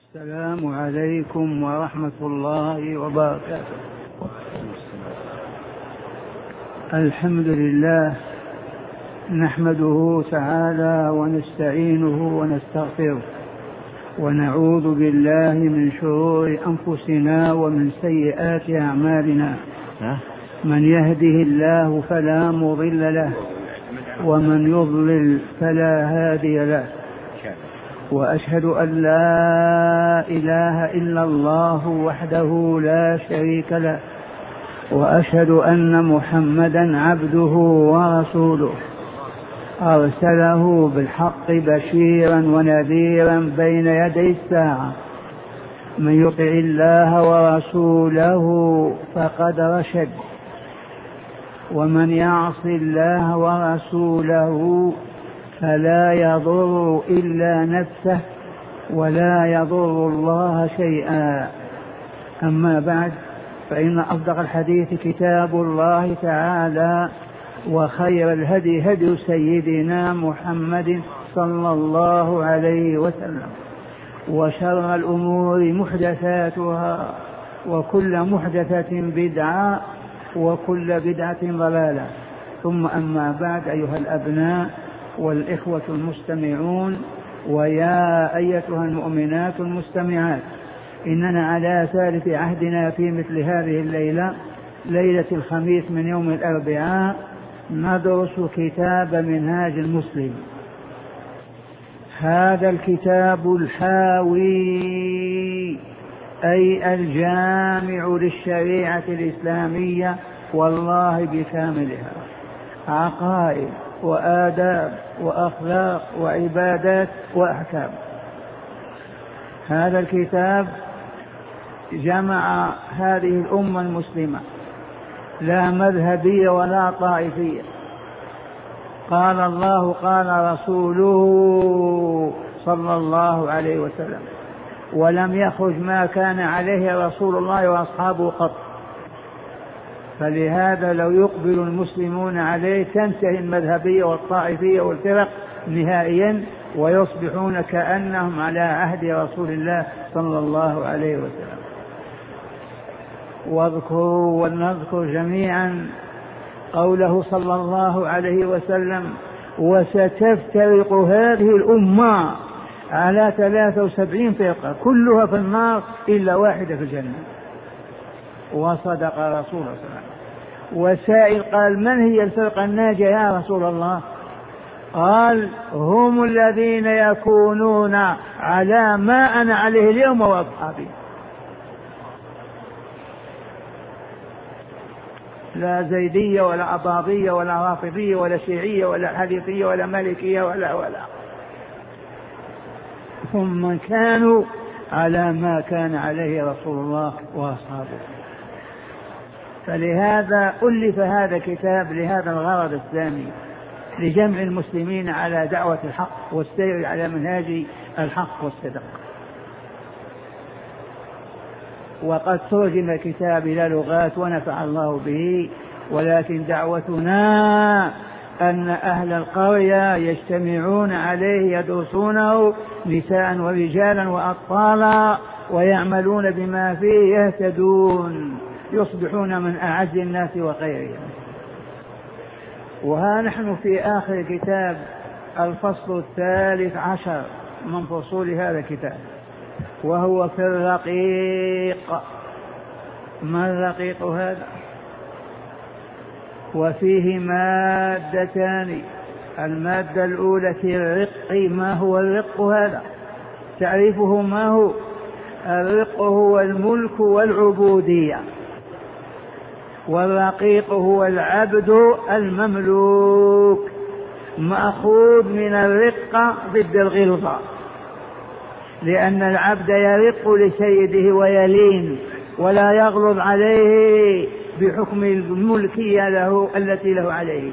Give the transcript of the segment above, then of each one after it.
السلام عليكم ورحمة الله وبركاته. الحمد لله نحمده تعالى ونستعينه ونستغفره ونعوذ بالله من شرور أنفسنا ومن سيئات أعمالنا. من يهده الله فلا مضل له ومن يضلل فلا هادي له، وأشهد أن لا إله إلا الله وحده لا شريك له، وأشهد أن محمدا عبده ورسوله أرسله بالحق بشيرا ونذيرا بين يدي الساعة. من يطع الله ورسوله فقد رشد، ومن يعص الله ورسوله فلا يضر إلا نفسه ولا يضر الله شيئا. أما بعد، فإن أصدق الحديث كتاب الله تعالى، وخير الهدي هدي سيدنا محمد صلى الله عليه وسلم، وشر الأمور محدثاتها، وكل محدثة بدعة، وكل بدعة ضلالة. ثم أما بعد، أيها الأبناء والإخوة المستمعون، ويا أيتها المؤمنات المستمعات، إننا على ثالث عهدنا في مثل هذه الليلة، ليلة الخميس من يوم الأربعاء، ندرس كتاب منهاج المسلم. هذا الكتاب الحاوي أي الجامع للشريعة الإسلامية والله بكاملها، عقائد وآداب وأخلاق وعبادات وأحكام. هذا الكتاب جمع هذه الأمة المسلمة، لا مذهبية ولا طائفية. قال الله قال رسوله صلى الله عليه وسلم، ولم يخرج ما كان عليه رسول الله وأصحابه قط. فلهذا لو يقبل المسلمون عليه تنتهي المذهبية والطائفية والفرق نهائيا، ويصبحون كأنهم على عهد رسول الله صلى الله عليه وسلم. واذكروا ولنذكر جميعا قوله صلى الله عليه وسلم: وستفترق هذه الأمة على 73 فرقة كلها في النار إلا واحدة في الجنة. وصدق رسول الله صلى الله عليه وسلم. وسائل قال: من هي الفرقة الناجية يا رسول الله؟ قال: هم الذين يكونون على ما أنا عليه اليوم وأصحابي. لا زيدية ولا أباضية ولا رافضية ولا شيعية ولا حديثية ولا مالكية ولا هم كانوا على ما كان عليه رسول الله وأصحابه. فلهذا ألف هذا الكتاب لهذا الغرض الثاني، لجمع المسلمين على دعوة الحق والسير على منهاج الحق والصدق. وقد ترجم الكتاب إلى لغات ونفع الله به، ولكن دعوتنا أن أهل القرية يجتمعون عليه يدرسونه، نساء ورجالا وأطفالا، ويعملون بما فيه يهتدون، يصبحون من أعز الناس وخيرهم. وها نحن في آخر الكتاب، الفصل 13 من فصول هذا الكتاب، وهو في الرقيق. ما الرقيق هذا؟ وفيه مادتان. المادة الأولى في الرق. ما هو الرق هذا؟ تعريفه ما هو؟ الرق هو الملك والعبودية، والرقيق هو العبد المملوك، مأخوذ من الرقة ضد الغلظة، لأن العبد يرق لسيده ويلين ولا يغلظ عليه بحكم الملكية له التي له عليه.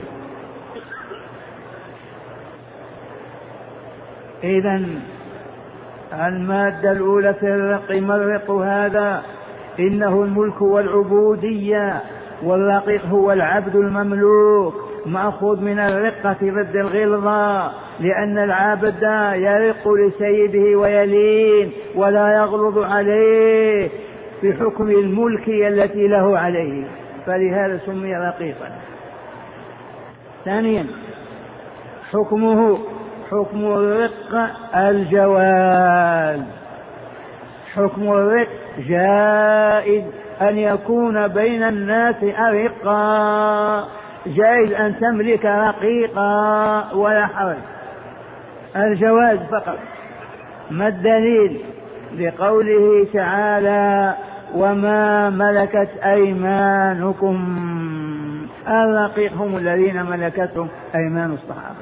إذن المادة الأولى في الرق. ما الرق هذا؟ إنه الملك والعبودية، والرقيق هو العبد المملوك، مأخوذ من الرقة ضد الغلظة، لأن العبد يرق لسيده ويلين ولا يغلظ عليه في حكم الملك التي له عليه، فلهذا سمي رقيقا. ثانيا حكمه حكم الرق الجواز. حكم الرق جائز أن يكون بين الناس أرقا، جائز أن تملك رقيقا ولا حرج، الجواز فقط. ما الدليل؟ لقوله تعالى وما ملكت أيمانكم، الرقيق هم الذين ملكتهم أيمان الصحابة.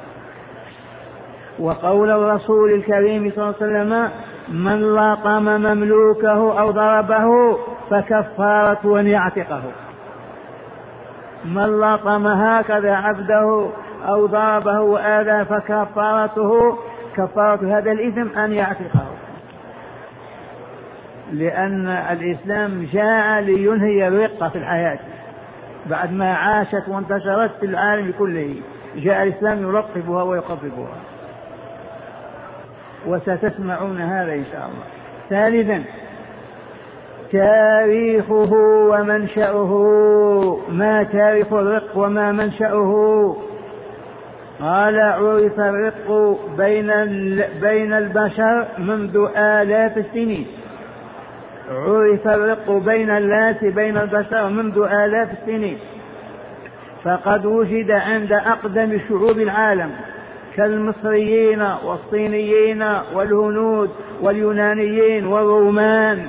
وقول الرسول الكريم صلى الله عليه وسلم من لاطم مملوكه أو ضربه فكفارة أن يعتقه. من لاطم هكذا عبده أو ضربه وآذى فكفارته كفارة هذا الإثم أن يعتقه، لأن الإسلام جاء لينهي الرقة في الحياة بعد ما عاشت وانتشرت في العالم كله، جاء الإسلام يلطفها ويخففها، وستسمعون هذا إن شاء الله. ثالثا تاريخه ومنشأه. ما تاريخ الرق وما منشأه؟ قال عرف الرق بين البشر منذ آلاف السنين. عرف الرق بين الناس بين البشر منذ آلاف السنين، فقد وجد عند أقدم شعوب العالم كالمصريين والصينيين والهنود واليونانيين والرومان،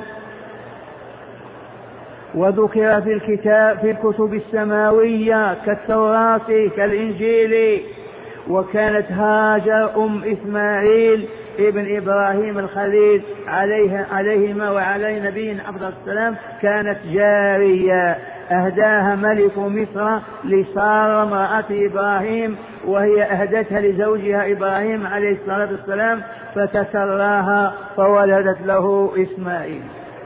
وذكر في الكتب السماوية كالتوراة كالإنجيل. وكانت هاجر إسماعيل ابن إبراهيم الخليل عليهما وعلى نبينا أفضل السلام كانت جارية أهداها ملك مصر لسارة امرأة إبراهيم، وهي أهدتها لزوجها إبراهيم عليه الصلاة والسلام فتسراها فولدت له إسماعيل.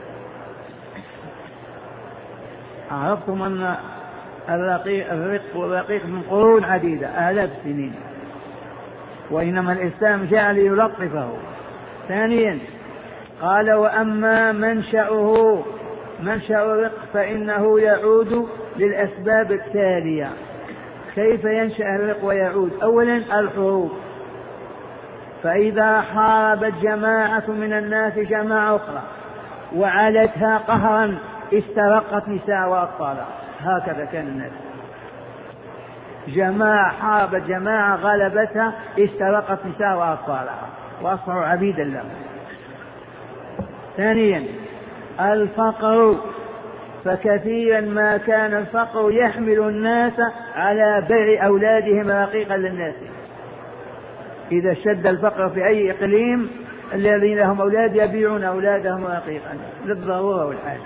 عرفتم أن الرق من قرون عديدة آلاف السنين، وإنما الإسلام جاء ليلطفه. ثانيا قال وأما منشأ الرق فإنه يعود للأسباب التالية. كيف ينشأ الرق ويعود؟ أولا الحروب، فإذا حاربت جماعة من الناس جماعة أخرى وعلتها قهرا استرقت نساء وأطفالها، هكذا كان الناس. جماعة حاربت جماعة غلبتها استرقت نساء وأطفالها وأصبحوا عبيدا لهم. ثانيا الفقر، فكثيرا ما كان الفقر يحمل الناس على بيع أولادهم رقيقا للناس. إذا اشتد الفقر في أي إقليم الذين لهم أولاد يبيعون أولادهم رقيقا للضرورة والحاجة.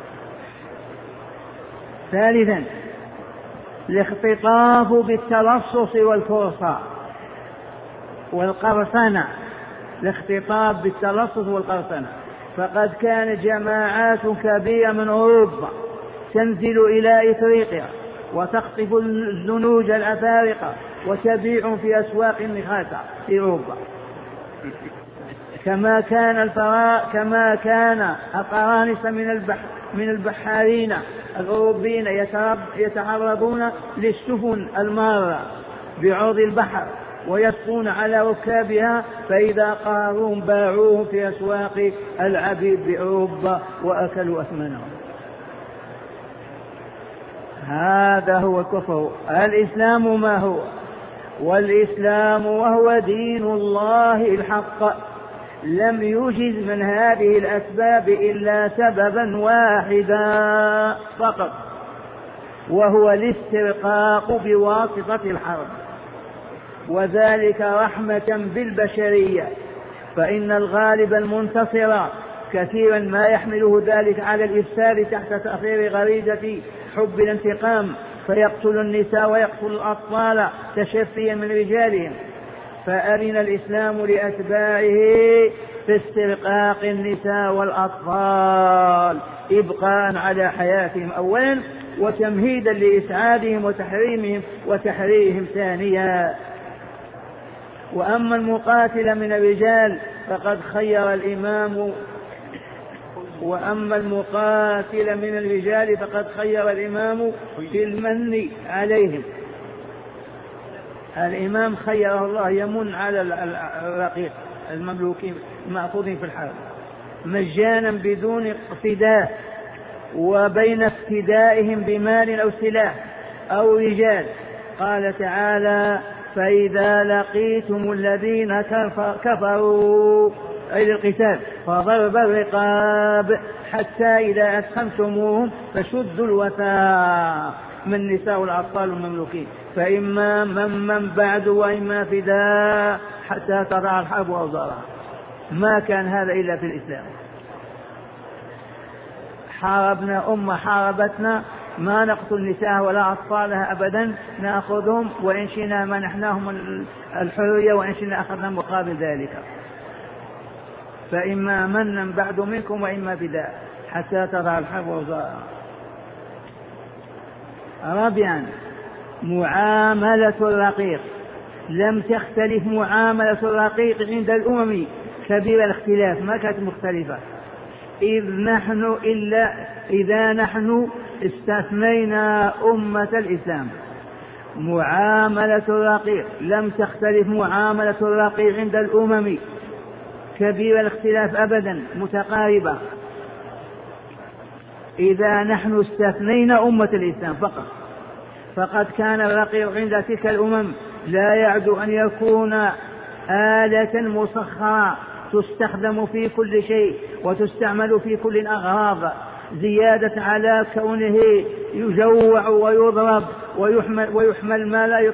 ثالثا الاختطاف بالتلصص والفرصة والقرصنة. الاختطاف بالتلصص والقرصنة، فقد كانت جماعات كبيرة من أوروبا تنزل إلى إفريقيا وتخطف الزنوج الأفارقة وتبيع في أسواق النخاسة في أوروبا، كما كان القرانصة من البحارين الأوروبيين يتعرضون للسفن المارة بعرض البحر ويسقون على ركابها، فإذا قاروهم باعوهم في أسواق العبيد بأوروبا وأكلوا أثمنهم. هذا هو الكفر. الإسلام ما هو؟ والإسلام وهو دين الله الحق، لم يوجد من هذه الأسباب إلا سببا واحدا فقط، وهو الاسترقاق بواسطة الحرب، وذلك رحمة بالبشرية، فإن الغالب المنتصر كثيرا ما يحمله ذلك على الإفساد تحت تأثير غريزة حب الانتقام، فيقتل النساء ويقتل الأطفال تشفيا من رجالهم. فأذن الإسلام لأتباعه في استرقاق النساء والأطفال إبقاء على حياتهم أولا، وتمهيدا لإسعادهم وتحريرهم ثانيا. وأما المقاتل من الرجال فقد خير الإمام في المن عليهم. الإمام خيره الله يمن على الرقيق المملوكين المأخوذين في الحرب مجانا بدون اقتداء، وبين افتدائهم بمال أو سلاح أو رجال. قال تعالى: فإذا لقيتم الذين كفروا أي القتال فضرب الرقاب حتى إذا أثخنتموهم فشدوا الوثاق من النساء والأطفال والمملوكين، فإما من بعد وإما فداء حتى تضع الحرب أوزارها. ما كان هذا إلا في الإسلام. حاربنا حاربتنا ما نقتل نساء ولا أطفالها أبدا، نأخذهم وإن شئنا منحناهم الحرية وإن شئنا أخذنا مقابل ذلك. فإما منا بعد منكم وإما فداء حتى تضع الحرب أوزارها. رابعا معاملة الرقيق. لم تختلف معاملة الرقيق عند الأمم كبير الاختلاف، ما كانت مختلفة، إذا نحن استثنينا أمة الإسلام. معاملة الرقيق لم تختلف معاملة الرقيق عند الأمم كبير الاختلاف أبدا، متقاربة، إذا نحن استثنينا أمة الإسلام فقط. فقد كان الرقيق عند تلك الأمم لا يعدو أن يكون آلة مسخرة تستخدم في كل شيء وتستعمل في كل الأغراض، زيادة على كونه يجوع ويضرب ويحمل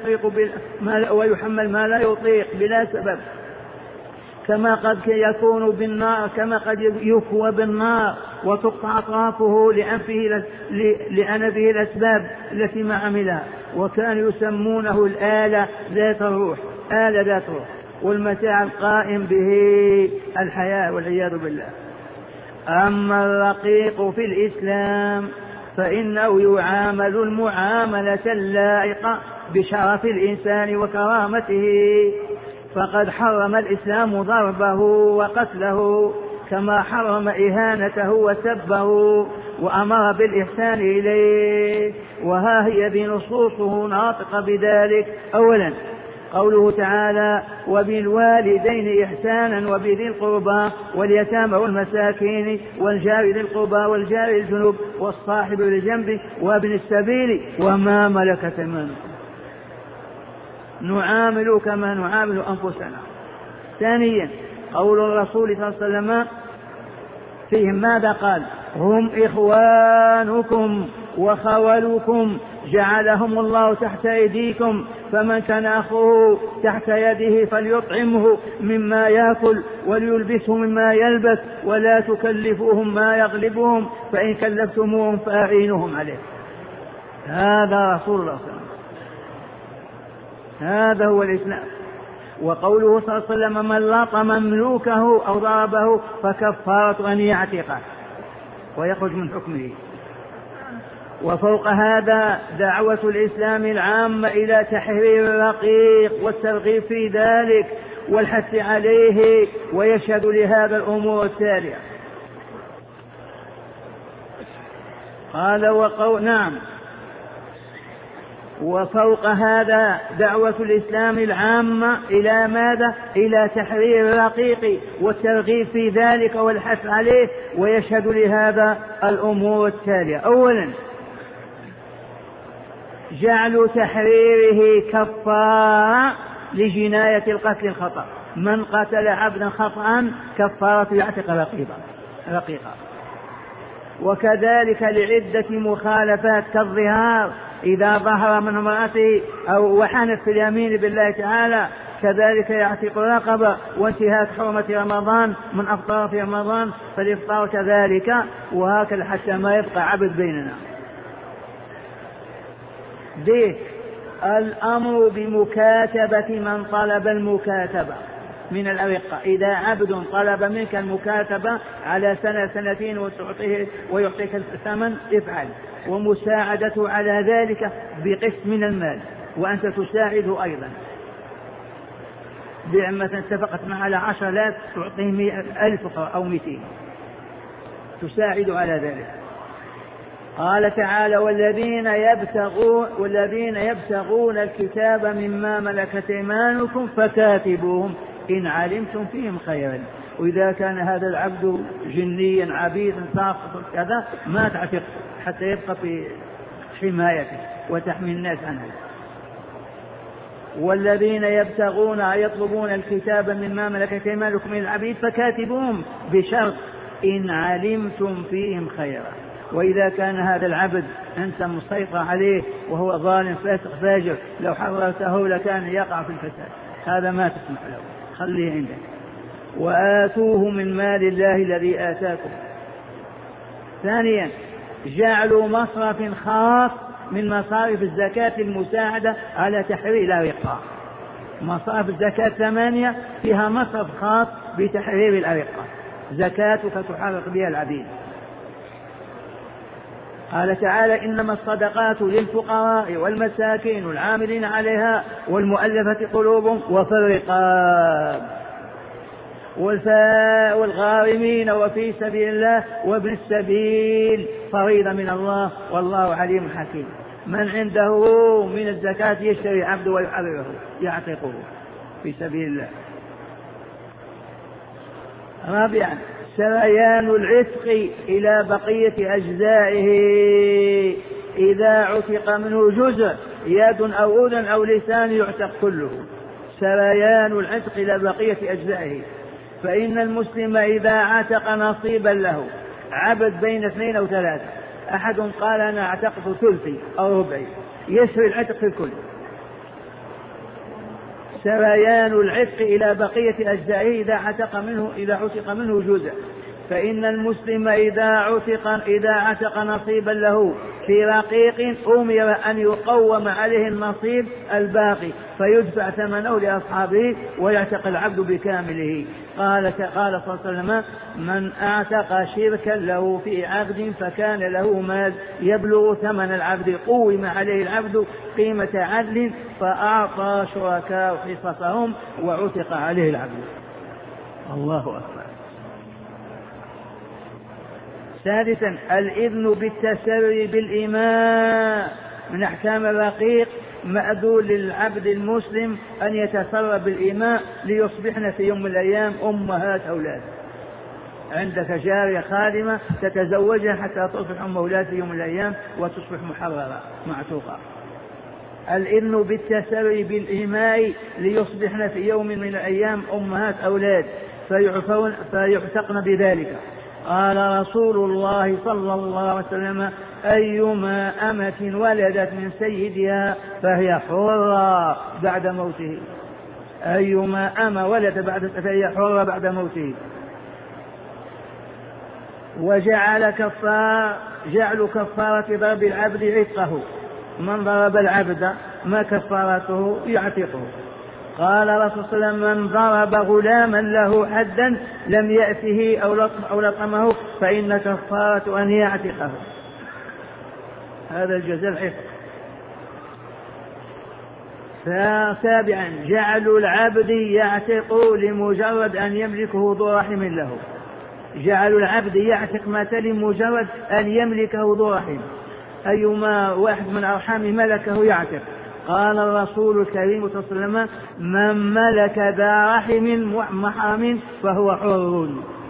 ما لا يطيق بلا سبب، كما قد يكون بالنار، كما قد يكوى بالنار وتقطع أطرافه لأنفه الأسباب التي ما عملها. وكانوا يسمونه الآلة ذات الروح، آلة ذات روح، والمتاع القائم به الحياة والعياذ بالله. أما الرقيق في الإسلام فإنه يعامل المعاملة اللائقة بشرف الإنسان وكرامته، فقد حرم الإسلام ضربه وقتله، كما حرم إهانته وسبه وأمر بالإحسان إليه، وها هي بنصوصه ناطقة بذلك. أولا قوله تعالى: وبالوالدين إحسانا وبذي القربى واليتامى والمساكين والجار ذي القربى والجار الجنوب والصاحب بالجنب وابن السبيل وما ملكت أيمانكم. نعامل كما نعامل أنفسنا. ثانيا قول الرسول صلى الله عليه وسلم فيهم ماذا قال: هم إخوانكم وخولكم جعلهم الله تحت أيديكم، فمن كان أخوه تحت يده فليطعمه مما يأكل وليلبسه مما يلبس، ولا تكلفوهم ما يغلبهم، فإن كلفتموهم فأعينوهم عليه. هذا رسول الله صلى الله عليه وسلم، هذا هو الإسلام. وقوله صلى الله عليه وسلم: من لاط مملوكه أو ضربه فكفارة أن يعتقه ويخرج من حكمه. وفوق هذا دعوة الإسلام العامة إلى تحرير الرقيق والترغيب في ذلك والحث عليه، ويشهد لهذا الأمور التالية. قال نعم. وفوق هذا دعوة الإسلام العامة إلى ماذا؟ إلى تحرير الرقيق والترغيب في ذلك والحث عليه، ويشهد لهذا الأمور التالية. أولا جعل تحريره كفارة لجناية القتل الخطأ. من قتل عبدا خطأ كفارة يعتق رقيقا. وكذلك لعدة مخالفات كالظهار إذا ظهر من امرأته أو وحنف في اليمين بالله تعالى، كذلك يعتق رقبة. وانتهاك حرمة رمضان من أفطار في رمضان فالإفطار كذلك، وهكذا حتى ما يبقى عبد بيننا. الأمر بمكاتبة من طلب المكاتبة من الأرقة. إذا عبد طلب منك المكاتبة على سنة سنتين ويعطيك الثمن افعل، ومساعدته على ذلك بقسط من المال، وأنت تساعده أيضا. مثلا اتفقت مع على 10,000 تعطيهم 1,000 أو 200 تساعد على ذلك. قال تعالى والذين يبتغون الكتاب مما ملكت أيمانكم فكاتبوهم إن علمتم فيهم خيرا. وإذا كان هذا العبد جنيا عبيدا ساقطا كذا ما تعتق حتى يبقى في حمايته وتحمي الناس عنه. والذين يطلبون الكتاب مما ملكت أيمانكم من العبيد فكاتبوهم بشرط إن علمتم فيهم خيرا. وإذا كان هذا العبد أنت مسيطر عليه وهو ظالم فاسق فاجر لو حررته لكان يقع في الفساد، هذا ما تسمح له، خليه عندك. وآتوه من مال الله الذي آتاكم. ثانيا جعلوا مصرف خاص من مصارف الزكاة المساعدة على تحرير الأرقاء. مصارف الزكاة 8 فيها مصرف خاص بتحرير الأرقاء، زكاتك تحرق بها العبيد. قال تعالى إنما الصدقات للفقراء والمساكين والعاملين عليها والمؤلفة قلوبهم وفي الرقاب والغارمين وفي سبيل الله وابن السبيل فريضة من الله والله عليم حكيم. من عنده من الزكاة يشتري عبد ويحرره يعتقه في سبيل الله. رابعا سريان العتق إلى بقية أجزائه، إذا عتق منه جزء يد أو أذن أو لسان يعتق كله. سريان العتق إلى بقية أجزائه، فإن المسلم إذا عتق نصيبا له عبد بين 2 أو 3، أحد قال أنا اعتقت ثلثي أو ربعي، يسري العتق في الكل. سريان العتق إلى بقية أجزائه إذا عتق منه جزء، فإن المسلم إذا عتق نصيبا له في رقيق أمر أن يقوم عليه النصيب الباقي فيدفع ثمنه لأصحابه ويعتق العبد بكامله. قال صلى الله عليه وسلم من أعتق شركا له في عبد فكان له مال يبلغ ثمن العبد قوم عليه العبد قيمة عدل فأعطى شركاء حصصهم وعتق عليه العبد. الله أكبر. ثالثا الإذن بالتسري بالإماء. من أحكام الرقيق مأذون للعبد المسلم أن يتسرى بالإماء ليصبحن في يوم من الأيام أمهات أولاد. عندك جارية خادمة تتزوجها حتى تصبح أم أولاد في يوم من الأيام وتصبح محررة معتوقة. الإذن بالتسري بالإماء ليصبحن في يوم من الأيام أمهات أولاد فيعتقن بذلك. قال رسول الله صلى الله عليه وسلم أيما أمة ولدت من سيدها فهي حرة بعد موته. أيما أمة ولدت فهي حرة بعد موته. وجعل كفارة ضرب العبد عتقه. من ضرب العبد ما كفارته؟ يعتقه. قال رسول الله صلى الله عليه وسلم من ضرب غلاما له حدا لم يأته أو لطمه فإن كفارة أن يعتقه. هذا الجزاء العتق. سابعا جعل العبد يعتق لمجرد أن يملكه ذو رحم له. جعل العبد يعتق متى لمجرد أن يملكه ذو رحم، أيما واحد من أرحامه ملكه يعتق. قال الرسول الكريم صلى الله عليه وسلم من ملك ذا رحم محرم فهو حر.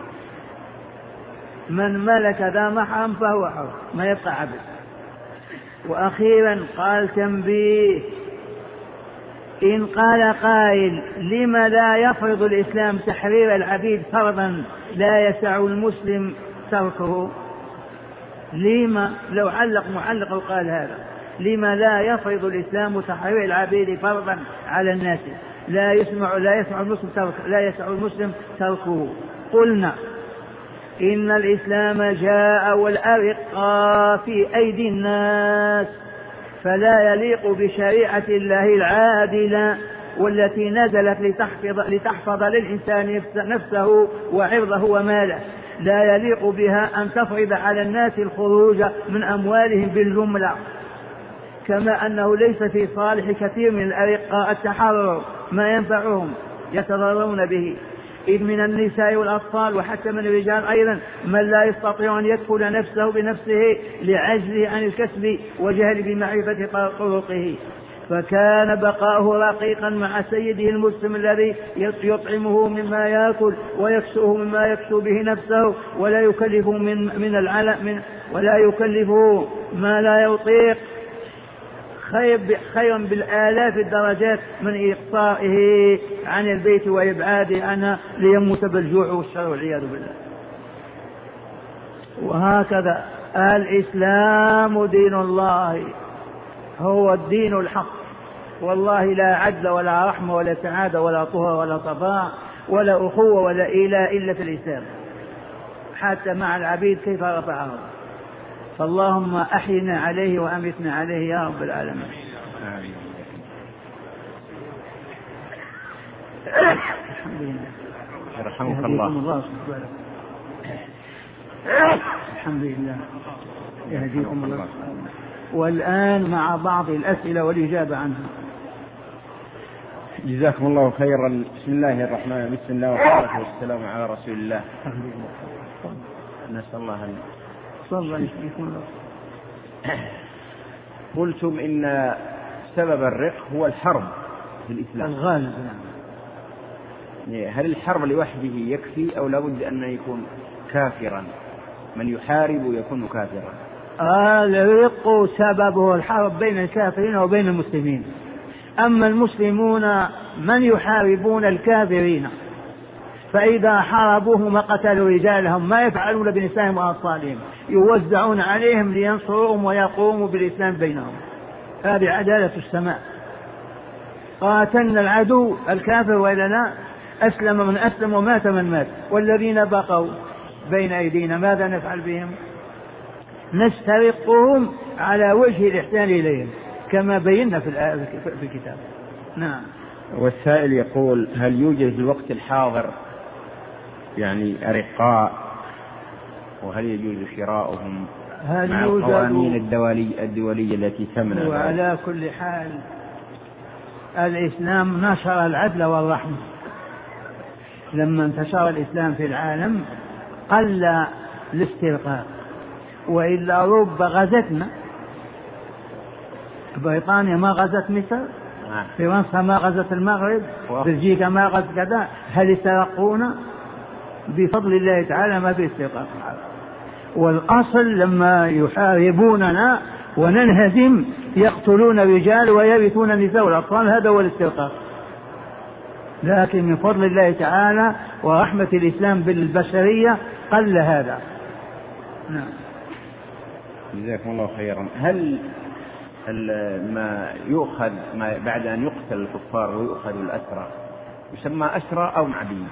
من ملك ذا محرم فهو حر ما يبقى عبد. وأخيرا قال تنبيه: إن قال قائل لما لا يفرض الإسلام تحرير العبيد فرضا لا يسع المسلم تركه؟ لما لو علق معلق وقال هذا لما لا يفرض الإسلام تحرير العبيد فرضا على الناس لا يسع المسلم تركه؟ قلنا إن الإسلام جاء والأرقى في أيدي الناس فلا يليق بشريعة الله العادلة والتي نزلت لتحفظ للإنسان نفسه وعرضه وماله، لا يليق بها أن تفرض على الناس الخروج من أموالهم بالجملة، كما أنه ليس في صالح كثير من الأرقاء التحرر ما ينفعهم يتضررون به، إذ من النساء والأطفال وحتى من الرجال أيضا من لا يستطيع أن يكفل نفسه بنفسه لعجزه عن الكسب وجهل بمعرفة طرقه، فكان بقاؤه رقيقا مع سيده المسلم الذي يطعمه مما يأكل ويكسوه مما يكسو به نفسه، ولا يكلفه ولا يكلفه ما لا يطيق، خيرا بالآلاف الدرجات من إقصائه عن البيت وإبعاده عنه ليموت بالجوع والشر والعياذ بالله. وهكذا الإسلام دين الله، هو الدين الحق، والله لا عدل ولا رحمة ولا سعادة ولا طهر ولا صفاء ولا أخوة ولا إله إلا في الإسلام، حتى مع العبيد كيف رفعهم. فاللهم أحينا عليه وأمتنا عليه يا رب العالمين. الحمد لله. رحمك الله. الحمد لله يهديكم الله. والآن مع بعض الأسئلة والإجابة عنها. جزاكم الله خيرا. بسم الله الرحمن الرحيم، بسم الله والصلاة والسلام على رسول الله. نسأل الله أن قلتم إن سبب الرق هو الحرب في الإسلام الغالب. هل الحرب لوحده يكفي أو لابد أن يكون كافرا؟ من يحارب يكون كافرا. الرق سببه الحرب بين الكافرين وبين المسلمين. أما المسلمون من يحاربون الكافرين، فإذا حاربوهم وقتلوا رجالهم ما يفعلون بنسائهم وأطفالهم، يوزعون عليهم لينصروهم ويقوموا بالإسلام بينهم. هذه عدالة السماء. قاتلنا العدو الكافر وإلا لا، أسلم من أسلم ومات من مات، والذين بقوا بين أيدينا ماذا نفعل بهم؟ نسترقهم على وجه الإحسان إليهم كما بينا في الكتاب. نعم. والسائل يقول هل يوجد في الوقت الحاضر يعني أرقاء، وهل يجوز شراؤهم مع القوانين الدولية التي تمنع؟ وعلى كل حال الإسلام نشر العدل والرحمة. لما انتشر الإسلام في العالم قل الاسترقاق، وإلا رب غزتنا. بريطانيا ما غزت مصر، فرنسا ما غزت المغرب، بلجيكا ما غزت كذا. هل استرقونا؟ بفضل الله تعالى ما في استرقاق. والأصل لما يحاربوننا وننهزم يقتلون الرجال ويرثون النساء والأطفال، هذا هو الاسترقاق. لكن من فضل الله تعالى ورحمة الإسلام بالبشرية قل هذا. نعم. جزاكم الله خيرا. هل ما يؤخذ ما بعد أن يقتل الكفار ويؤخذ الأسرى يسمى أسرى أو معبيد؟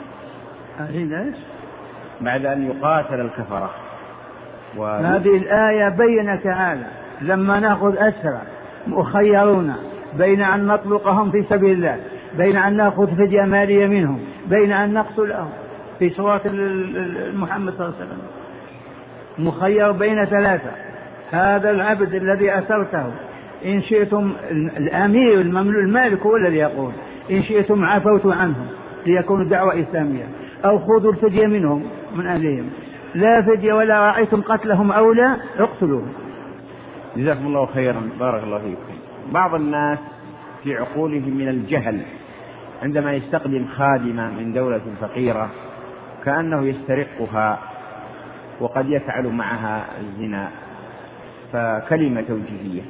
بعد أن يقاتل الكفرة هذه الآية بين تعالى لما نأخذ أسرى مخيرون بين أن نطلقهم في سبيل الله، بين أن نأخذ فدية مالية منهم، بين أن نقتلهم، في سورة محمد صلى الله عليه وسلم مخير بين ثلاثة. هذا العبد الذي أسرته إن شئتم، الأمير المالك هو الذي يقول إن شئتم عفوت عنهم ليكونوا دعوة إسلامية، أو خذوا الفدية منهم من أهلهم، لا فدية ولا رأيتم قتلهم أولى اقتلوهم. جزاكم الله خيرا. بارك الله فيكم. بعض الناس في عقولهم من الجهل عندما يستخدم خادمة من دولة فقيرة كأنه يسترقها وقد يفعل معها الزنا، فكلمة توجيهية.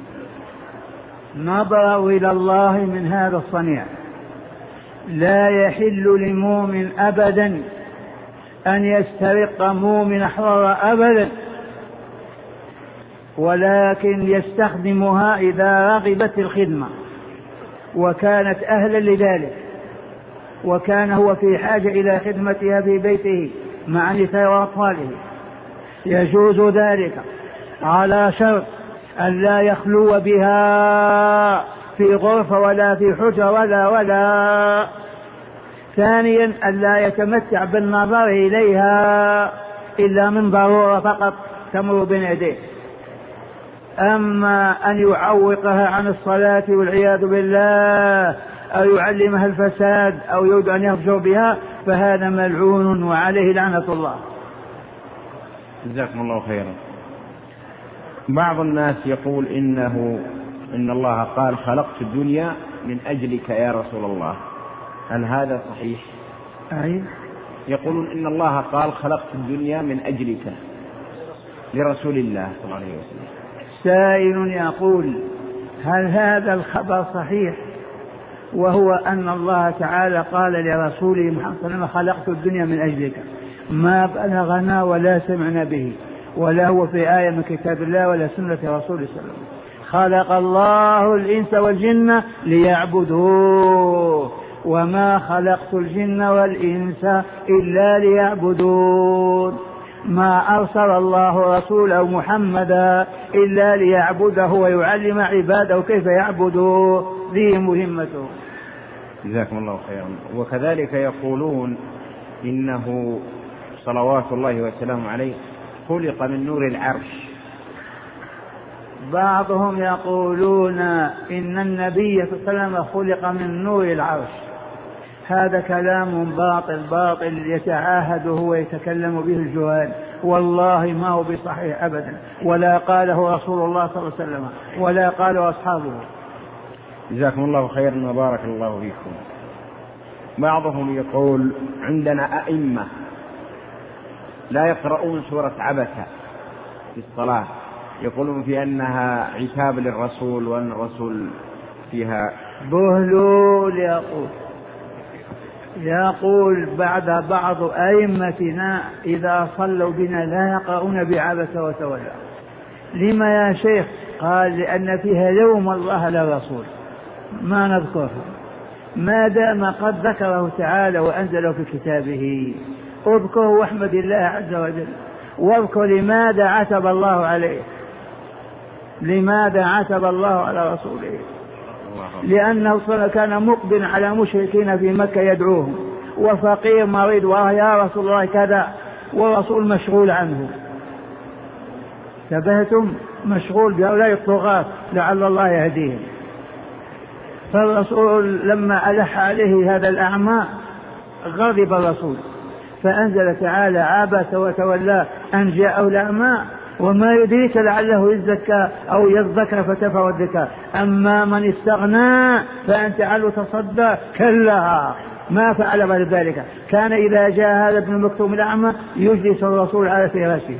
نظروا إلى الله من هذا الصنيع. لا يحل لمؤمن أبدا أن يسترق مؤمن حرا أبدا، ولكن يستخدمها إذا رغبت الخدمة وكانت أهلا لذلك، وكان هو في حاجة إلى خدمتها في بيته مع نساء وأطفاله، يجوز ذلك على شرط أن لا يخلو بها في غرفة ولا في حجرة ولا. ثانيا أن لا يتمتع بالنظر إليها إلا من ضرورة فقط تمر بين يديه. أما أن يعوقها عن الصلاة والعياذ بالله أو يعلمها الفساد أو يريد أن يفجر بها فهذا ملعون وعليه لعنة الله. جزاكم الله خيرا. بعض الناس يقول إن الله قال خلقت الدنيا من أجلك يا رسول الله، هل هذا صحيح؟ أي يقولون إن الله قال خلقت الدنيا من أجلك لرسول الله صلى الله عليه وسلم. سائل يقول هل هذا الخبر صحيح، وهو أن الله تعالى قال لرسوله محمد صلى الله عليه وسلم خلقت الدنيا من أجلك، ما بلغنا ولا سمعنا به ولا هو في آية من كتاب الله ولا سنة رسوله صلى الله عليه وسلم. خلق الله الإنس والجن ليعبدوه وما خلقت الجن والإنس إلا ليعبدون، ما أرسل الله رسوله محمدا إلا ليعبده ويعلم عباده كيف يعبدوه، ذي مهمته. جزاكم الله خيرا. وكذلك يقولون إنه صلوات الله وسلامه عليه خلق من نور العرش. بعضهم يقولون إن النبي صلى الله عليه وسلم خلق من نور العرش، هذا كلام باطل يتعاهده ويتكلم به الجهال، والله ما هو بصحيح أبدا، ولا قاله رسول الله صلى الله عليه وسلم ولا قاله أصحابه. جزاكم الله خيرا وبارك الله فيكم. بعضهم يقول عندنا أئمة لا يقرؤون سورة عبسة في الصلاة، يقولون في أنها عتاب للرسول وأن الرسول فيها بهلول. يقول بعد بعض أئمتنا إذا صلوا بنا لا يقرؤون بعبس وتولى. لما يا شيخ؟ قال لأن فيها لوم الله للرسول، ما نذكره ما دام قد ذكره تعالى وأنزله في كتابه. اذكره واحمد الله عز وجل، واذكر لماذا عتب الله عليه، لماذا عتب الله على رسوله؟ لأنه كان مقبل على مشركين في مكة يدعوهم، وفقير مريض ويا رسول الله كذا، والرسول مشغول عنه. انتبهتم؟ مشغول بهؤلاء الطغاة لعل الله يهديهم. فالرسول لما ألح عليه هذا الأعمى غضب الرسول، فأنزل تعالى عبس وتولى أن جاءه الأعمى وما يدريك لعله يزكى أو يذكر فتنفعه الذكر، أما من استغنى فأنت عنه تصدى، كلا ما فعل بعد ذلك. كان إذا جاء هذا ابن مكتوم الأعمى يجلس الرسول على فراشه،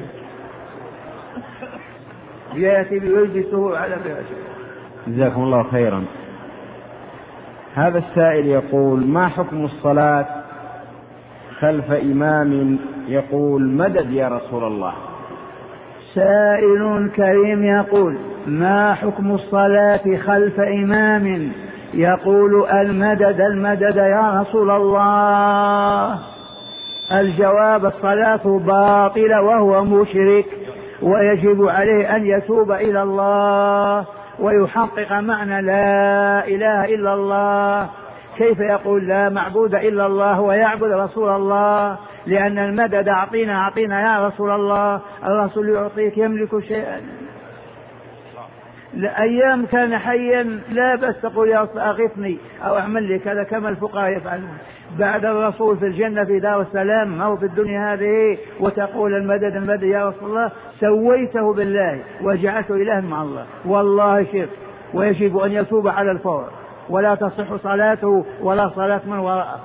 يأتي ويجلسه على فراشه. جزاكم الله خيرا. هذا السائل يقول ما حكم الصلاة خلف إمام يقول مدد يا رسول الله؟ سائل كريم يقول ما حكم الصلاة خلف إمام يقول المدد المدد يا رسول الله؟ الجواب الصلاة باطلة وهو مشرك، ويجب عليه أن يتوب إلى الله ويحقق معنى لا إله إلا الله. كيف يقول لا معبود إلا الله ويعبد رسول الله؟ لأن المدد أعطينا يا رسول الله، الرسول يعطيك يملك شيئا. أيام كان حيا لا بس تقول يا أغثني أو أعمل لي كذا كما الفقهاء يفعلون. بعد الرسول في الجنة في دار السلام ما هو في الدنيا هذه وتقول المدد المدد يا رسول الله، سويته بالله وجعلته إله مع الله، والله شرك، ويجب أن يتوب على الفور ولا تصح صلاته ولا صلاة من وراءه.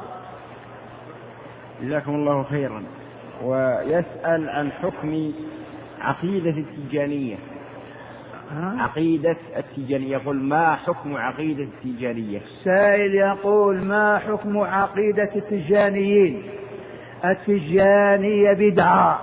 جزاكم الله خيرا. ويسأل عن حكم عقيدة التيجانية. عقيدة التيجانية، يقول ما حكم عقيدة التيجانية؟ سائل يقول ما حكم عقيدة التيجانيين؟ التيجانية بدعة،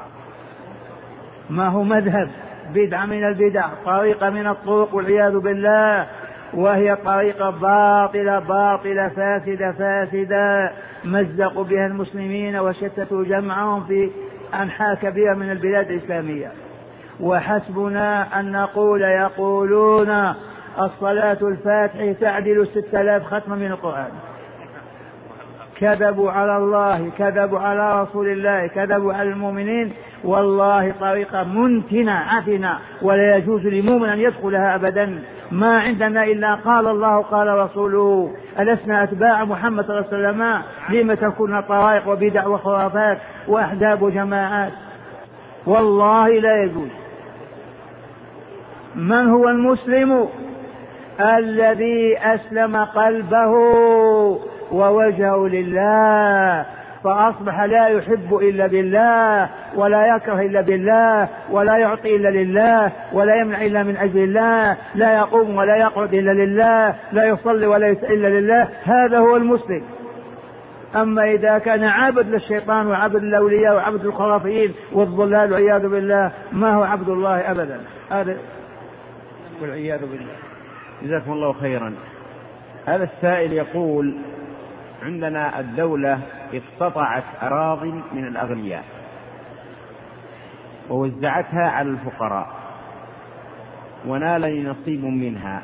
ما هو مذهب، بدعة من البدع، طريقة من الطرق والعياذ بالله، وهي طريقة باطلة فاسدة مزقوا بها المسلمين وشتتوا جمعهم في أنحاء كبيرة من البلاد الإسلامية. وحسبنا أن نقول يقولون الصلاة الفاتحة تعدل 6000 ختمة من القرآن. كذبوا على الله، كذبوا على رسول الله، كذبوا على المؤمنين، والله طريقة منتنة عفنة، ولا يجوز لمؤمن أن يدخلها أبدا. ما عندنا إلا قال الله قال رسوله، ألسنا أتباع محمد صلى الله عليه وسلم؟ لم تكون طرائق وبدع وخرافات وأحزاب وجماعات؟ والله لا يجوز. من هو المسلم؟ الذي أسلم قلبه ووجهه لله، فأصبح لا يحب إلا بالله، ولا يكره إلا بالله، ولا يعطي إلا لله، ولا يمنع إلا من أجل الله، لا يقوم ولا يقعد إلا لله، لا يصلي ولا يسأل إلا لله. هذا هو المسلم. أما إذا كان عابد للشيطان وعبد الأولياء وعبد الخرافيين والضلال والعياذ بالله، ما هو عبد الله أبدا، هذا والعياذ بالله. جزاكم الله خيرا. هذا السائل يقول: عندنا الدولة اقتطعت أراضٍ من الأغنياء ووزعتها على الفقراء ونالني نصيب منها،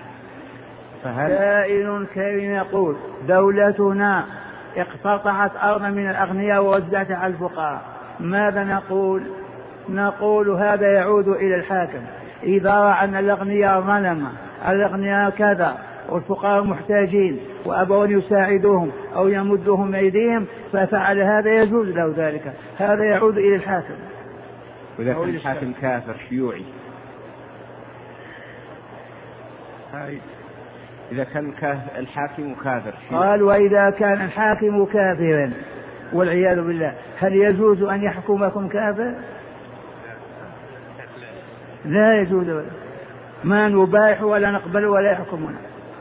سائل كريم يقول: دولتنا اقتطعت أرضا من الأغنياء ووزعتها على الفقراء، ماذا نقول؟ نقول هذا يعود إلى الحاكم. إذا رأى أن الأغنياء ظلمة، الأغنياء كذا، والفقراء محتاجين، وأبوا أن يساعدوهم أو يمدوهم أيديهم، ففعل هذا يجوز له ذلك. هذا يعود إلى الحاكم. وإذا كان الحاكم كافر شيوعي، إذا كان الحاكم كافر شيوعي. قال: وإذا كان الحاكم كافرا والعياذ بالله، هل يجوز أن يحكمكم كافر؟ لا يجوز، ما نبايح ولا نقبل ولا يحكمنا.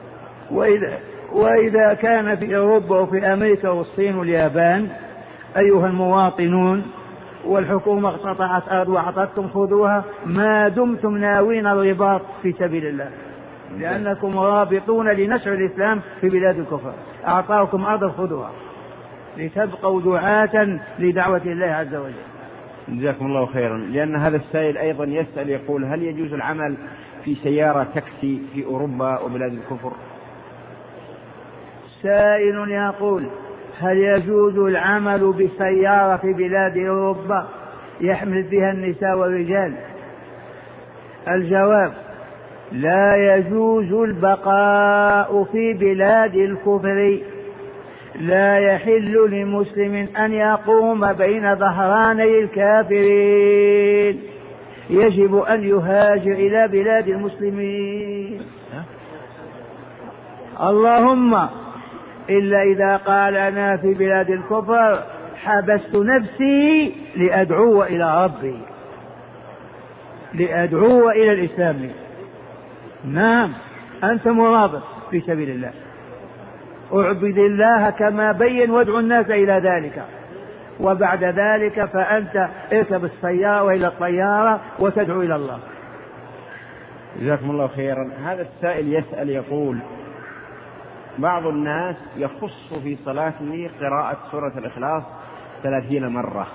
وإذا كان في أوروبا وفي أمريكا والصين واليابان أيها المواطنون، والحكومة اقتطعت أرض وأعطتكم خذوها، ما دمتم ناوين الرباط في سبيل الله، لأنكم رابطون لنشر الإسلام في بلاد الكفر، أعطاكم أرض خذوها لتبقوا دعاة لدعوة الله عز وجل. جزاكم الله خيرا. لأن هذا السائل أيضا يسأل يقول: هل يجوز العمل في سيارة تاكسي في أوروبا وبلاد الكفر؟ سائل يقول: هل يجوز العمل بسيارة في بلاد أوروبا يحمل فيها النساء والرجال؟ الجواب: لا يجوز البقاء في بلاد الكفر. لا يحل لمسلم أن يقوم بين ظهراني الكافرين، يجب أن يهاجر إلى بلاد المسلمين، اللهم إلا إذا قال: أنا في بلاد الكفر حبست نفسي لأدعو إلى ربي، لأدعو إلى الإسلام. نعم، أنت مرابط في سبيل الله، اعبد الله كما بين وادعو الناس إلى ذلك، وبعد ذلك فأنت اركب السيارة وإلى الطيارة وتدعو إلى الله. جزاكم الله خيرا. هذا السائل يسأل يقول: بعض الناس يخص في صلاته قراءة سورة الإخلاص 30 مرة،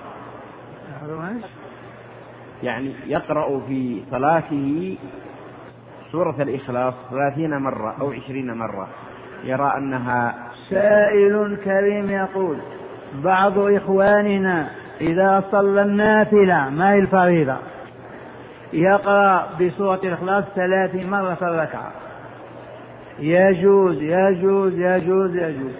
يعني يقرأ في صلاته سورة الإخلاص 30 مرة أو 20 مرة، يرى أنها. سائل كريم يقول: بعض إخواننا إذا صلى النافلة ما هي الفريضة يقرأ بسورة الإخلاص 30 مرة في الركعة. يجوز يجوز يجوز يجوز.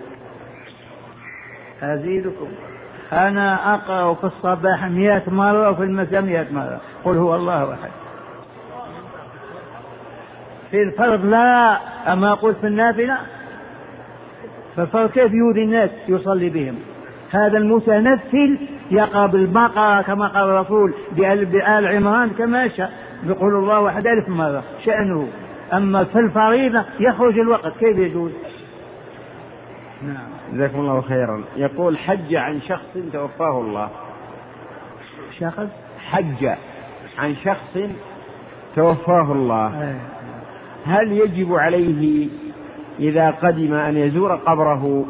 أزيدكم، أنا أقرأ في الصباح 100 مرة وفي المساء 100 مرة قل هو الله أحد. في الفرض لا، أما قلت في النافلة، فالفرض كيف يؤذي الناس يصلي بهم؟ هذا المتنفل يقرأ بالبقرة كما قال الرسول، بآل عمران كما شاء، يقول الله أحد 1000 مرة شأنه. أما في الفريضة يخرج الوقت، كيف يجوز؟ نعم. جزاكم الله خيرا. يقول: حج عن شخص توفاه الله. شخص حج عن شخص توفاه الله، هل يجب عليه إذا قدم أن يزور قبره؟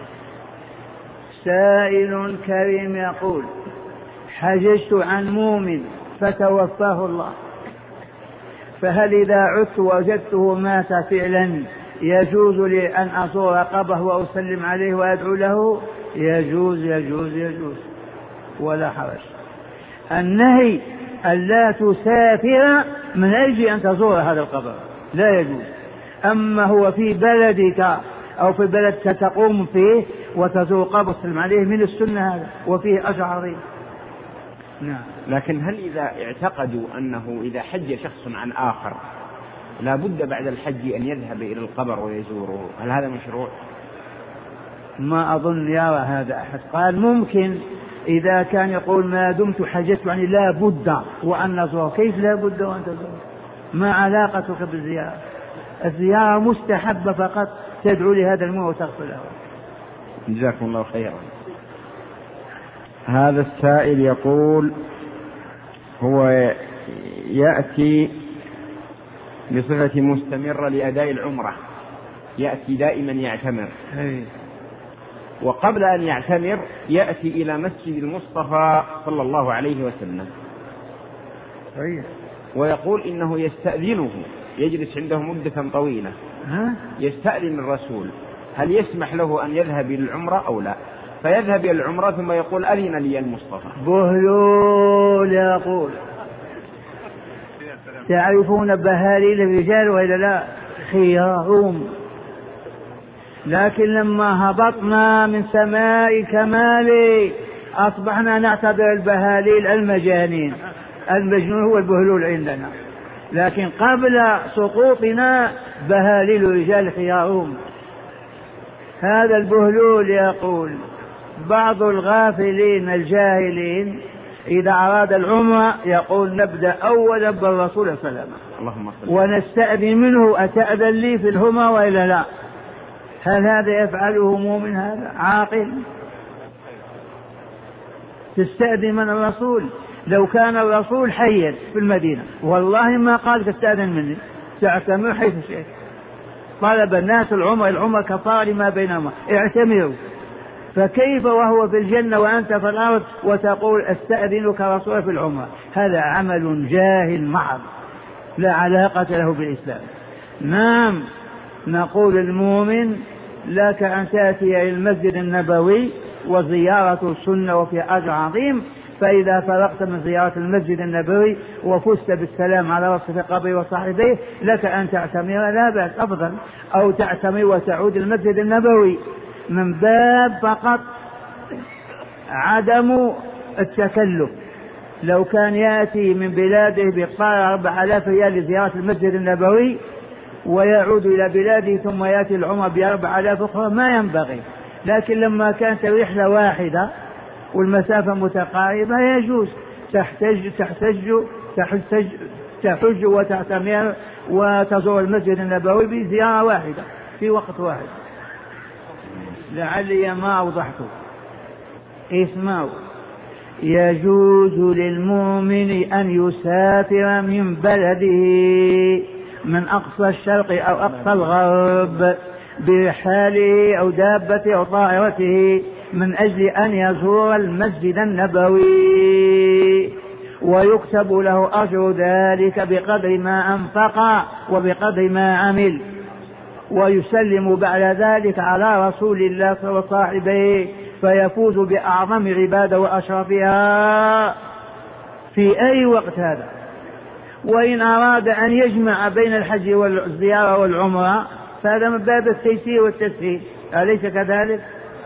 سائل كريم يقول: حججت عن مؤمن فتوفاه الله، فهل إذا عدت وجدته مات فعلا يجوز لي أن أزور قبره وأسلم عليه وأدعو له؟ يجوز يجوز يجوز ولا حرج. النهي ألا تسافر من أجل أن تزور هذا القبر، لا يجوز. أما هو في بلدك أو في بلد ستقوم فيه وتزور قبر تسلم عليه من السنة هذا، وفيه أجر عظيم. نعم. لكن هل إذا اعتقدوا أنه إذا حج شخص عن آخر لا بد بعد الحج أن يذهب إلى القبر ويزوره، هل هذا مشروع؟ ما أظن يرى هذا أحد. قال ممكن إذا كان يقول ما دمت حجت يعني لا بد وأن نزوره. كيف لا بد وأن تزوره؟ ما علاقتك بالزيارة؟ الزيارة مستحبة فقط، تدعو لهذا الموت وتغفر له. جزاكم الله خيرا. هذا السائل يقول هو يأتي بصفة مستمرة لأداء العمرة، يأتي دائما يعتمر، وقبل أن يعتمر يأتي إلى مسجد المصطفى صلى الله عليه وسلم ويقول إنه يستأذنه، يجلس عنده مدة طويلة، يستأذن الرسول هل يسمح له أن يذهب إلى العمرة أو لا؟ فيذهب إلى العمرة ثم يقول أذن لي المصطفى. بهلول يقول تعرفون بهاليل الرجال وإلا لا؟ خيارهم. لكن لما هبطنا من سماء كمالي أصبحنا نعتبر البهاليل المجانين، المجنون هو البهلول عندنا، لكن قبل سقوطنا بهاليل الرجال خيارهم. هذا البهلول يقول بعض الغافلين الجاهلين إذا أراد العمرة يقول نبدأ أولا بالرسول صلى الله عليه وسلم ونستأذن منه أتأذن لي في الهمة وإلا لا؟ هل هذا يفعله مؤمن هذا عاقل؟ تستأذن من الرسول؟ لو كان الرسول حيا في المدينة والله ما قال تستأذن مني، تعتمر حيث شئت. طلب الناس العمر كفار ما بينهما، اعتمروا. فكيف وهو في الجنة وأنت في الأرض وتقول استأذنك رسول في العمرة؟ هذا عمل جاهل محض لا علاقة له بالإسلام. نعم، نقول المؤمن لك أن تأتي إلى المسجد النبوي وزيارة السنة وفي أجر عظيم، فإذا فرغت من زيارة المسجد النبوي وفزت بالسلام على رصف قبره وصاحبيه لك أن تعتمر، لا بأس، أفضل. أو تعتمر وتعود المسجد النبوي من باب فقط عدم التكلف. لو كان يأتي من بلاده بقطار 4000 ريال لزيارة المسجد النبوي ويعود إلى بلاده ثم يأتي العمر ب4000 أخرى ما ينبغي. لكن لما كانت رحلة واحدة والمسافة متقاربة يجوز تحج وتعتمر وتزور المسجد النبوي بزيارة واحدة في وقت واحد. لعلي ما أوضحته. اسمعوا، يجوز للمؤمن أن يسافر من بلده من أقصى الشرق أو أقصى الغرب برحاله أو دابته أو طائرته من أجل أن يزور المسجد النبوي، ويكتب له أجر ذلك بقدر ما أنفق وبقدر ما عمل، ويسلم بعد ذلك على رسول الله صلى الله عليه وسلم فيفوز بأعظم عبادة وأشرفها في أي وقت هذا. وإن أراد أن يجمع بين الحج والزيارة والعمرة فهذا من باب التيسير والتسهيل، أليس كذلك؟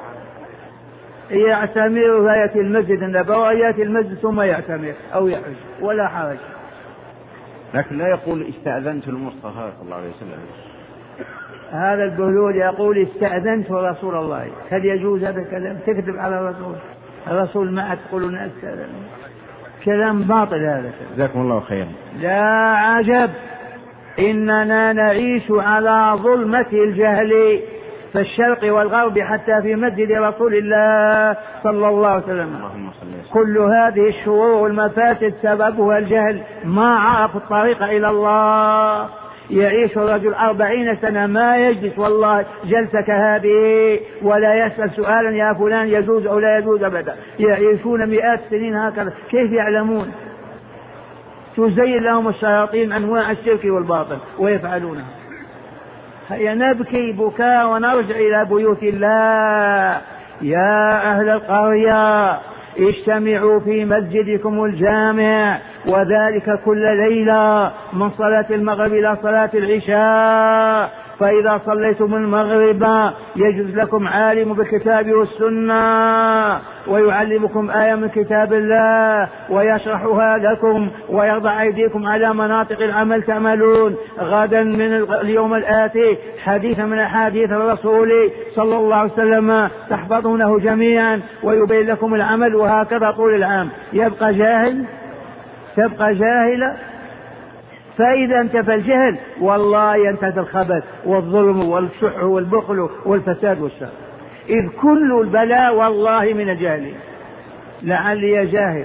يعتمر ويأتي المسجد النبوي، يأتي المسجد ثم يعتمر أو يحج ولا حرج. لكن لا يقول استأذنت المصطفى صلى الله عليه وسلم. هذا البهلول يقول استأذنت رسول الله. هل يجوز هذا الكلام؟ تكذب على الرسول. الرسول ما تقول الناس كلام باطل هذا. جزاكم الله خيرا. لا عجب إننا نعيش على ظلمة الجهل في الشرق والغرب حتى في مسجد رسول الله صلى الله عليه وسلم. كل هذه الشرور والمفاسد سببها الجهل، ما عرف الطريق إلى الله. يعيش الرجل 40 سنة ما يجلس والله جلسة كهذه ولا يسأل سؤالا يا فلان يجوز أو لا يجوز أبدا. يعيشون مئات السنين هكذا، كيف يعلمون؟ تزين لهم الشياطين أنواع الشرك والباطل ويفعلونها. هيا نبكي بكاء ونرجع إلى بيوت الله. يا أهل القرية اجتمعوا في مسجدكم الجامع، وذلك كل ليلة من صلاة المغرب إلى صلاة العشاء. فإذا صليتم المغرب يجوز لكم عالم بالكتاب والسنة ويعلمكم آية من كتاب الله ويشرحها لكم ويضع أيديكم على مناطق العمل تعملون. غدا من اليوم الآتي حديث من أحاديث الرسول صلى الله عليه وسلم تحفظونه جميعا ويبين لكم العمل، وهكذا طول العام. يبقى جاهل، تبقى جاهلة. فإذا انتفى الجهل والله ينتهي الخبث والظلم والشح والبخل والفساد والشر، إذ كل البلاء والله من الجهل. لعلي يا جاهل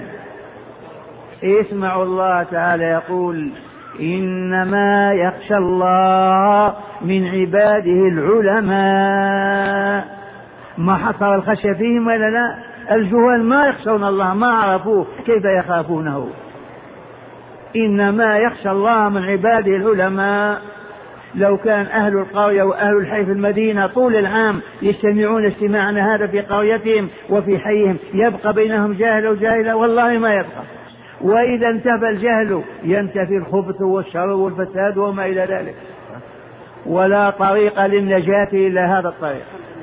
اسمعوا الله تعالى يقول: إنما يخشى الله من عباده العلماء. ما حصر الخشية فيهم ولا لا؟ الجهال ما يخشون الله، ما عرفوه كيف يخافونه. إنما يخشى الله من عباده العلماء. لو كان أهل القرية وأهل الحي في المدينة طول العام يجتمعون اجتماعنا هذا في قريتهم وفي حيهم، يبقى بينهم جاهل وجاهلة؟ والله ما يبقى. وإذا انتفى الجهل ينتفي الخبث والشر والفساد وما إلى ذلك، ولا طريق للنجاة إلا هذا الطريق.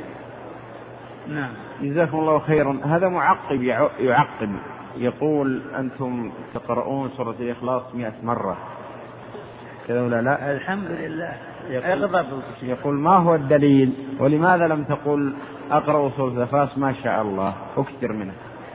نعم، جزاكم الله خيرا. هذا معقب يعقب يقول: أنتم تقرؤون سورة الإخلاص 100 مرة كذا ولا لا؟ الحمد لله. يقول: ما هو الدليل ولماذا لم تقل أقرأ سورة الإخلاص ما شاء الله أكثر منها؟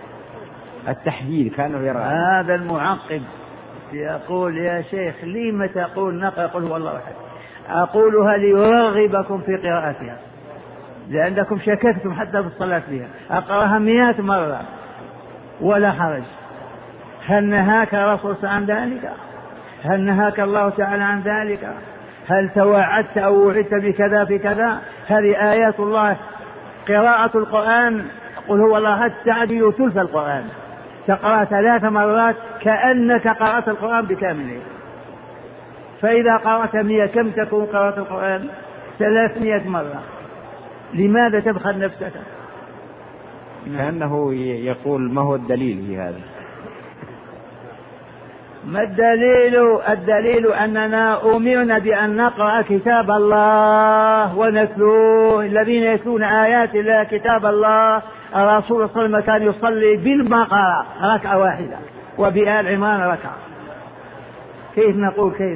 التحديد كانه يرى. هذا المعقب يقول: يا شيخ لما تقول نقرأ قل هو الله أحد؟ أقولها ليرغبكم في قراءتها، لأنكم شككتم حتى في الصلاة فيها. أقرأها 100 مرة ولا حرج. هل نهاك الرسول عن ذلك؟ هل نهاك الله تعالى عن ذلك؟ هل توعدت أو وعدت بكذا في كذا؟ هذه آيات الله. قراءة القرآن قل هو الله أحد تعدل ثلث القرآن. تقرأ 3 مرات كأنك قرأت القرآن بكامله. فإذا قرأت 100 كم تكون قراءة القرآن؟ 300 مرة. لماذا تبخل نفسك؟ كأنه يقول: ما هو الدليل في هذا؟ ما الدليل؟ الدليل أننا أمرنا بأن نقرأ كتاب الله ونتلوه. الذين يتلون آيات الله كتاب الله. الرسول صلى الله عليه وسلم كان يصلي بالبقرة ركعة واحدة وبآل عمران ركعة. كيف نقول كيف؟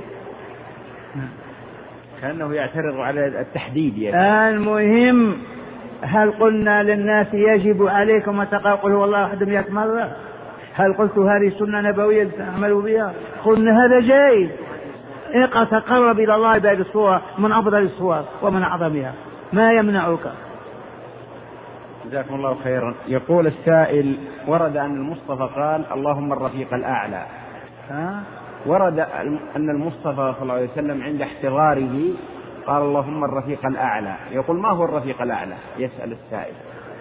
كأنه يعترض على التحديد يعني. المهم، هل قلنا للناس يجب عليكم أن تقرأوا قل هو الله أحد 100 مرة؟ هل قلت هذه سنة نبوية تعملوا بها؟ قلنا هذا جائز. اقرأ تقرب إلى الله بهذه الصورة من أفضل الصور ومن أعظمها، ما يمنعك. جزاكم الله خيرا. يقول السائل: ورد أن المصطفى قال اللهم الرفيق الأعلى. ورد أن المصطفى صلى الله عليه وسلم عند احتضاره قال اللهم الرفيق الأعلى. يقول: ما هو الرفيق الأعلى؟ يسأل السائل.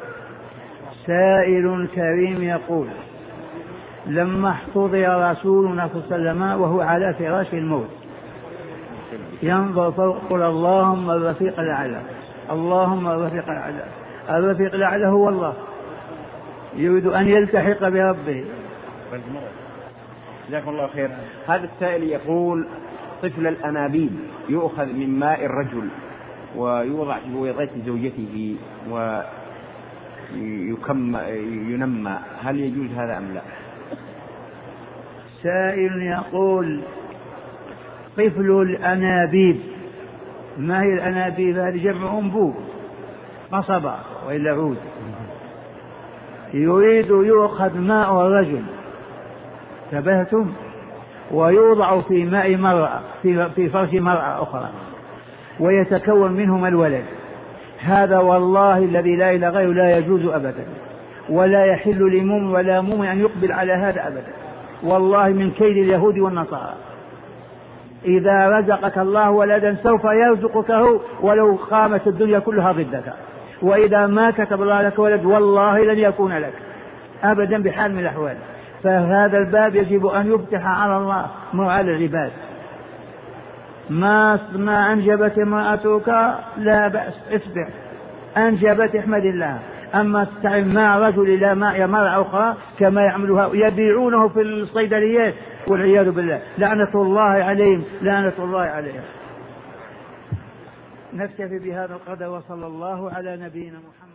سائل كريم يقول: لما احتضر رسولنا صلى الله عليه وسلم وهو على فراش الموت ينظر فوق قل اللهم الرفيق الأعلى، اللهم الرفيق الأعلى. الرفيق الأعلى هو الله، يريد أن يلتحق بربه. جزاكم الله خير. هذا السائل يقول: طفل الأنابيب يؤخذ من ماء الرجل ويوضع في بويضة زوجته وينمى، هل يجوز هذا أم لا؟ سائل يقول: طفل الأنابيب، ما هي الأنابيب؟ هذه جمع أنبوب، قصبة وإلا عود. يريد يؤخذ ماء الرجل، تبهتم، ويوضع في ماء مرأة في فرش مرأة أخرى ويتكون منهما الولد. هذا والله الذي لا إله غيره لا يجوز أبدا، ولا يحل لمؤمن ولا مؤمن أن يقبل على هذا أبدا، والله من كيد اليهود والنصارى. إذا رزقك الله ولدا سوف يرزقك ولو قامت الدنيا كلها ضدك، وإذا ما كتب الله لك ولد والله لن يكون لك أبدا بحال من الأحوال. فهذا الباب يجب أن يفتح على الله مو على العباد. ما أنجبت امرأتك لا بأس، اصبر. أنجبت احمد الله، أما تستعمل ماء رجل إلى ماء مرأة أخرى كما يعملها يبيعونه في الصيدليات والعياذ بالله، لعنة الله عليهم، لعنة الله عليهم. نكتفي بهذا القدر، وصلى الله على نبينا محمد.